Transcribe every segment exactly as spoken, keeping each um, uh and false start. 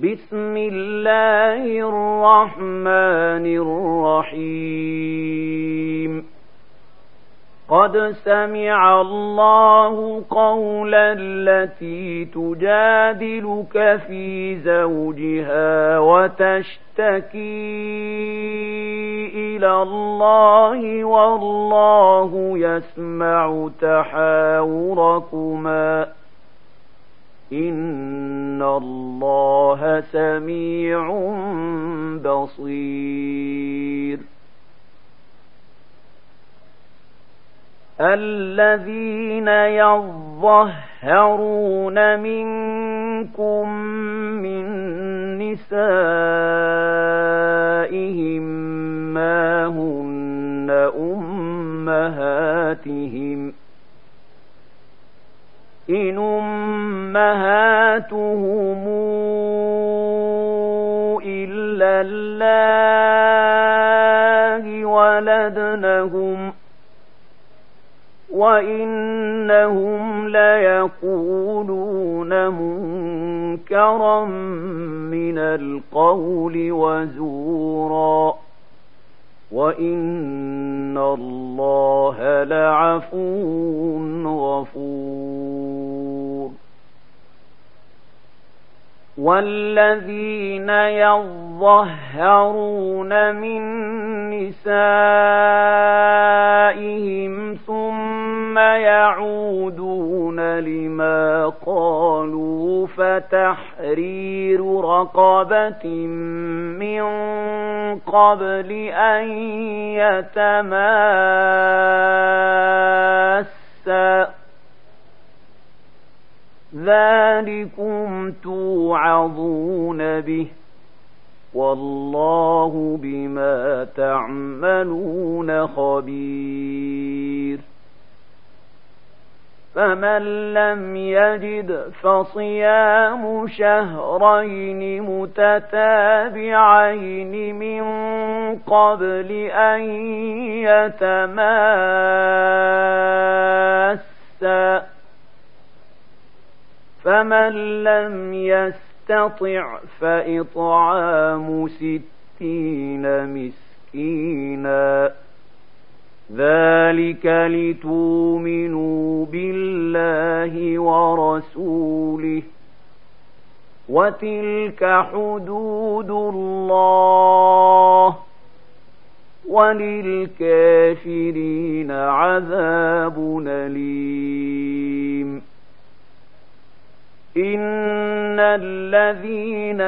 بسم الله الرحمن الرحيم قد سمع الله قول التي تجادلك في زوجها وتشتكي إلى الله والله يسمع تحاوركما إن الله سميع بصير الذين يظهرون منكم من نسائهم ما هن أمهاتهم إن أمهاتهم إلا الله ولدنهم وإنهم ليقولون منكرا من القول وزورا وإن الله لعفو غفور والذين يظهرون من نسائهم ثم يعودون لما قالوا فتحرير رقبة من قبل أن يتماسا ذلكم توعظون به والله بما تعملون خبير فمن لم يجد فصيام شهرين متتابعين من قبل أن يتماسا فمن لم يستطع فإطعام ستين مسكينا ذلك لتؤمنوا بالله ورسوله وتلك حدود الله وللكافرين عذاب أليم إن الذين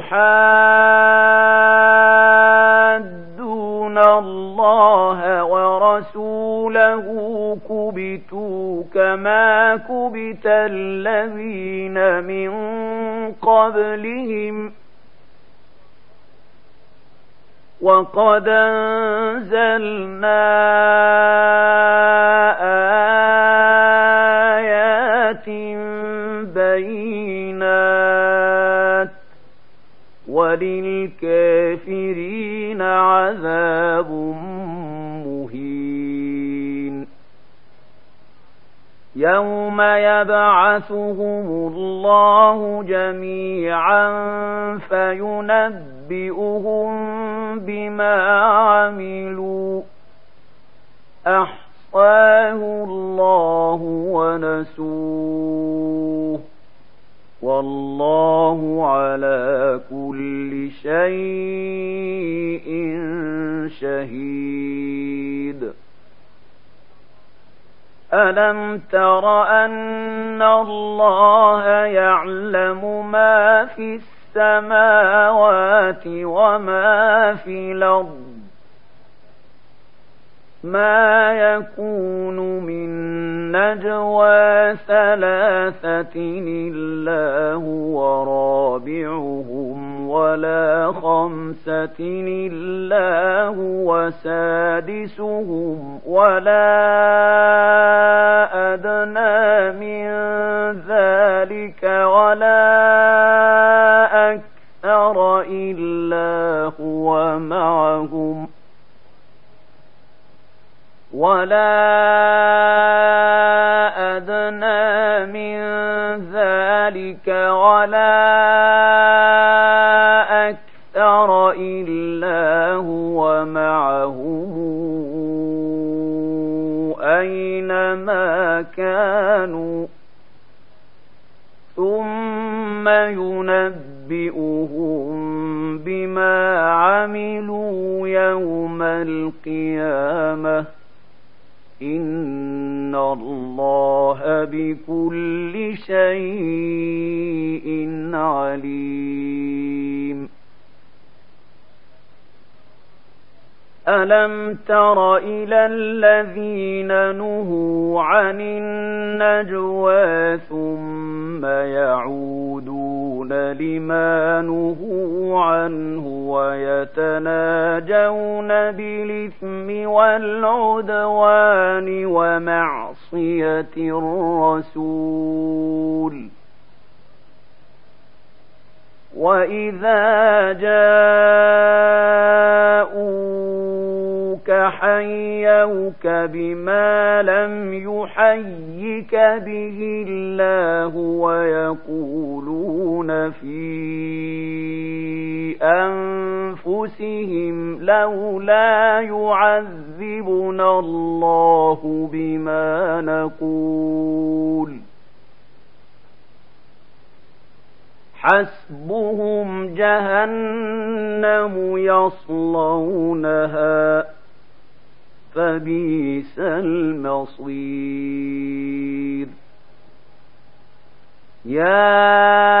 يحادون الله ورسوله كبتوا كما كبت الذين من قبلهم وقد أنزلنا آيات بينات وللكافرين عذاب مهين يوم يبعثهم الله جميعا فينبئهم بما عملوا أحصاه الله ونسوه والله على كل شيء شهيد ألم تر أن الله يعلم ما في السماوات وما في الأرض ما يكون من نجوى ثلاثة إلا هو رابعهم ولا خمسة إلا هو سادسهم ولا أدنى من ذلك ولا أكثر إلا هو معهم ولا أدنى من ذلك ولا ثم ينبئهم بما عملوا يوم القيامة إن الله بكل شيء عليم. ألم تر إلى الذين نهوا عن النجوى ثم يعودون لما نهوا عنه ويتناجون بالإثم والعدوان ومعصية الرسول وإذا جاءوك حيوك بما لم يحيك به الله ويقولون في أنفسهم لولا يعذبنا الله بما نقول حسبهم جهنم يصلونها فبئس المصير. يا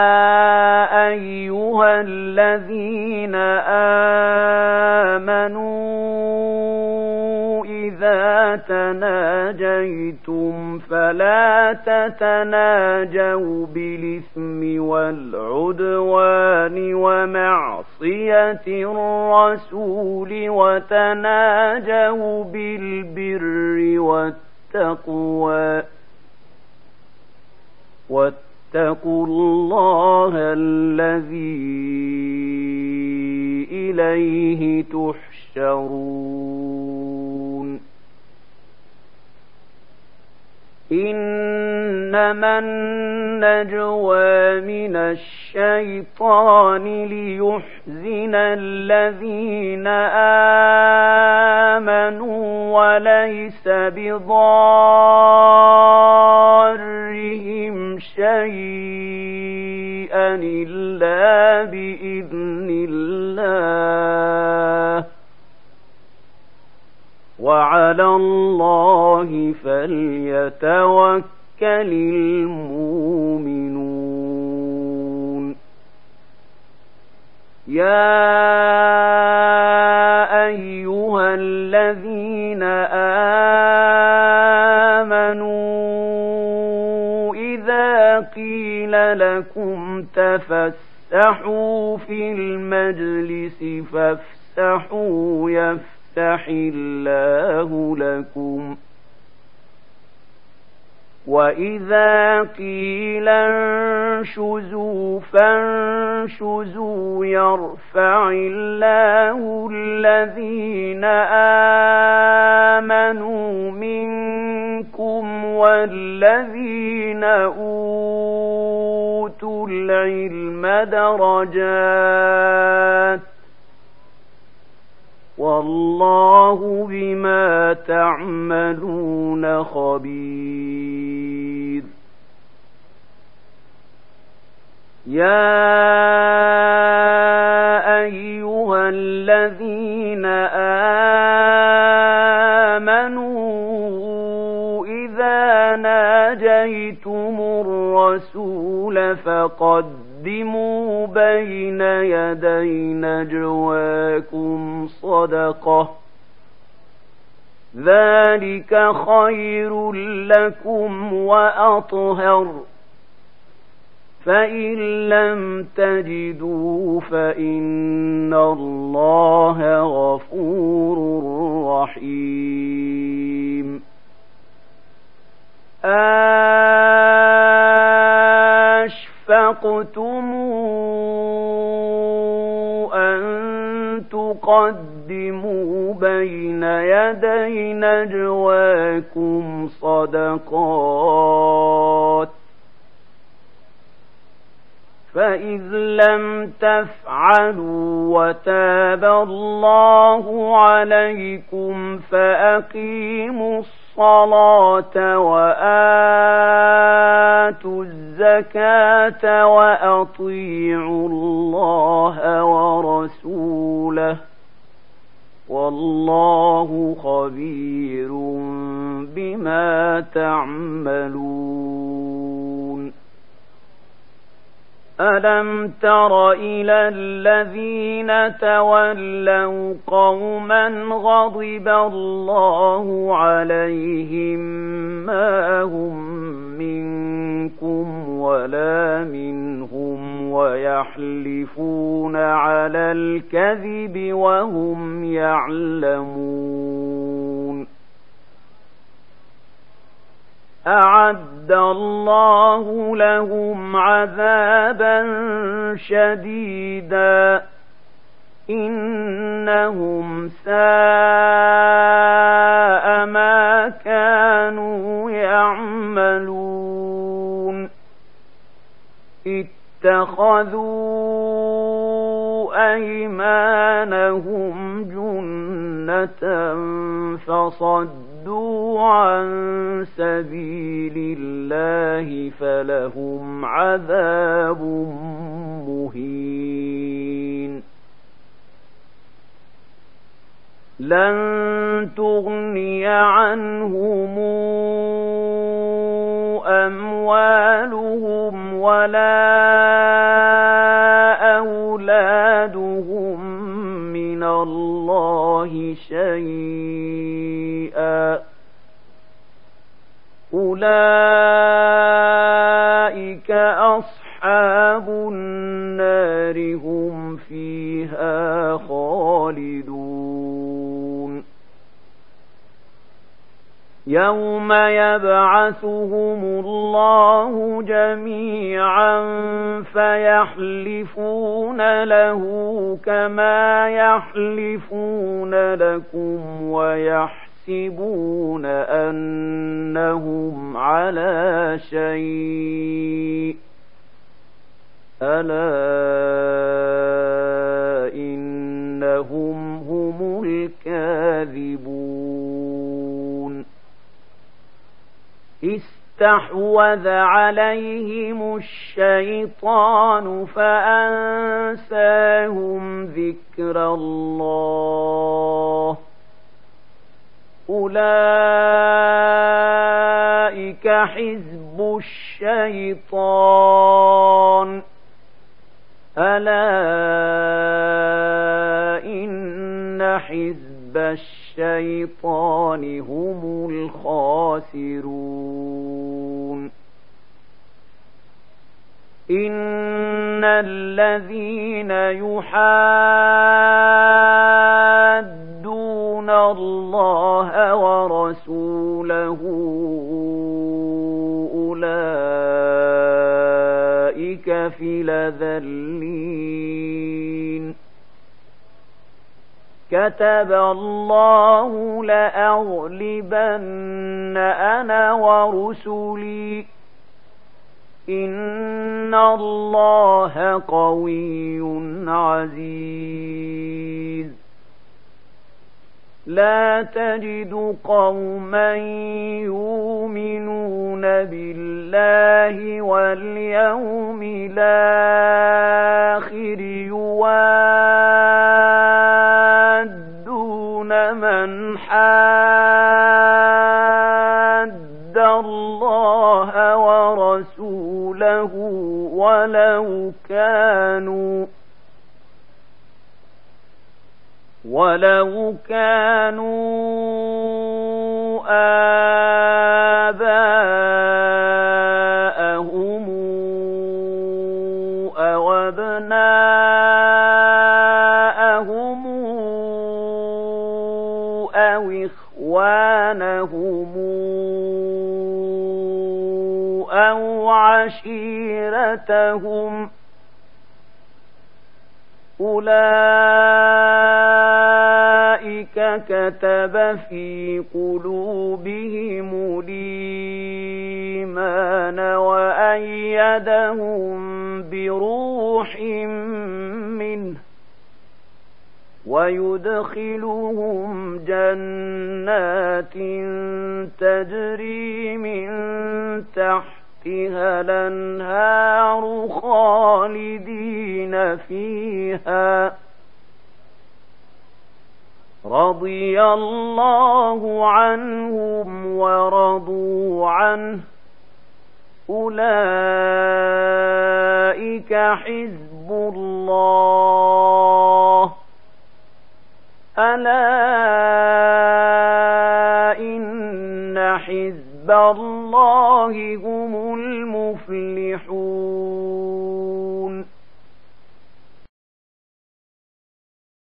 أيها الذين آمنوا إذا تناجيتم فلا تتناجوا بالإثم والعدوان ومعصية الرسول وتناجوا بالبر والتقوى واتقوا الله الذي إليه تحشرون. إنما النجوى من الشيطان ليحزن الذين آمنوا وليس بضارهم شيئا إلا بإذن الله وعلى الله فليتوكل المؤمنون. يا أيها الذين آمنوا إذا قيل لكم تفسحوا في المجلس فافسحوا يفسحوا يفتح الله لكم وإذا قيل انشزوا فانشزوا يرفع الله الذين آمنوا منكم والذين أوتوا العلم درجات والله بما تعملون خبير. يا أيها الذين آمنوا إذا ناجيتم الرسول فقدموا بين يدي نجواكم صدقة ذلك خير لكم وأطهر فإن لم تجدوا فإن الله غفور رحيم. أشفقتم أن تقدموا بين يدي نجواكم صدقات فإذ لم تفعلوا وتاب الله عليكم فأقيموا الصلاة الصلاة وآتوا الزكاة وأطيعوا الله ورسوله والله خبير بما تعملون. ألم تر إلى الذين تولوا قوما غضب الله عليهم ما هم منكم ولا منهم ويحلفون على الكذب وهم يعلمون. أعد الله لهم عذابا شديدا إنهم ساء ما كانوا يعملون. اتخذوا أيمانهم جنة فصدوا عن سبيل الله فلهم عذاب مهين. لن تغني عنهم أموالهم ولا أولادهم من الله شيئا أولئك أصحاب النار هم فيها خالدون. يوم يبعثهم الله جميعا فيحلفون له كما يحلفون لكم ويحسبون أنهم على شيء ألا إنهم هم الكاذبون. استحوذ عليهم الشيطان فأنساهم ذكر الله أولئك حزب الشيطان ألا إن حزب الشيطان هم الخاسرون. إن الذين يحادون الله ورسوله أولئك في الأذلين. كتب الله لأغلبن أنا ورسلي إن الله قوي عزيز. لا تجد قوما يؤمنون بالله واليوم الآخر يوادون من حاد الله ورسوله ولو كانوا ولو كانوا آباءهم أو أبناءهم أو إخوانهم أو عشيرتهم أولئك كتب في قلوبهم الإيمان وأيدهم بروح منه ويدخلهم جنات تجري من تحتها الأنهار خالدين فيها رضي الله عنهم ورضوا عنه أولئك حزب الله ألا إن حزب الله هم المفلحون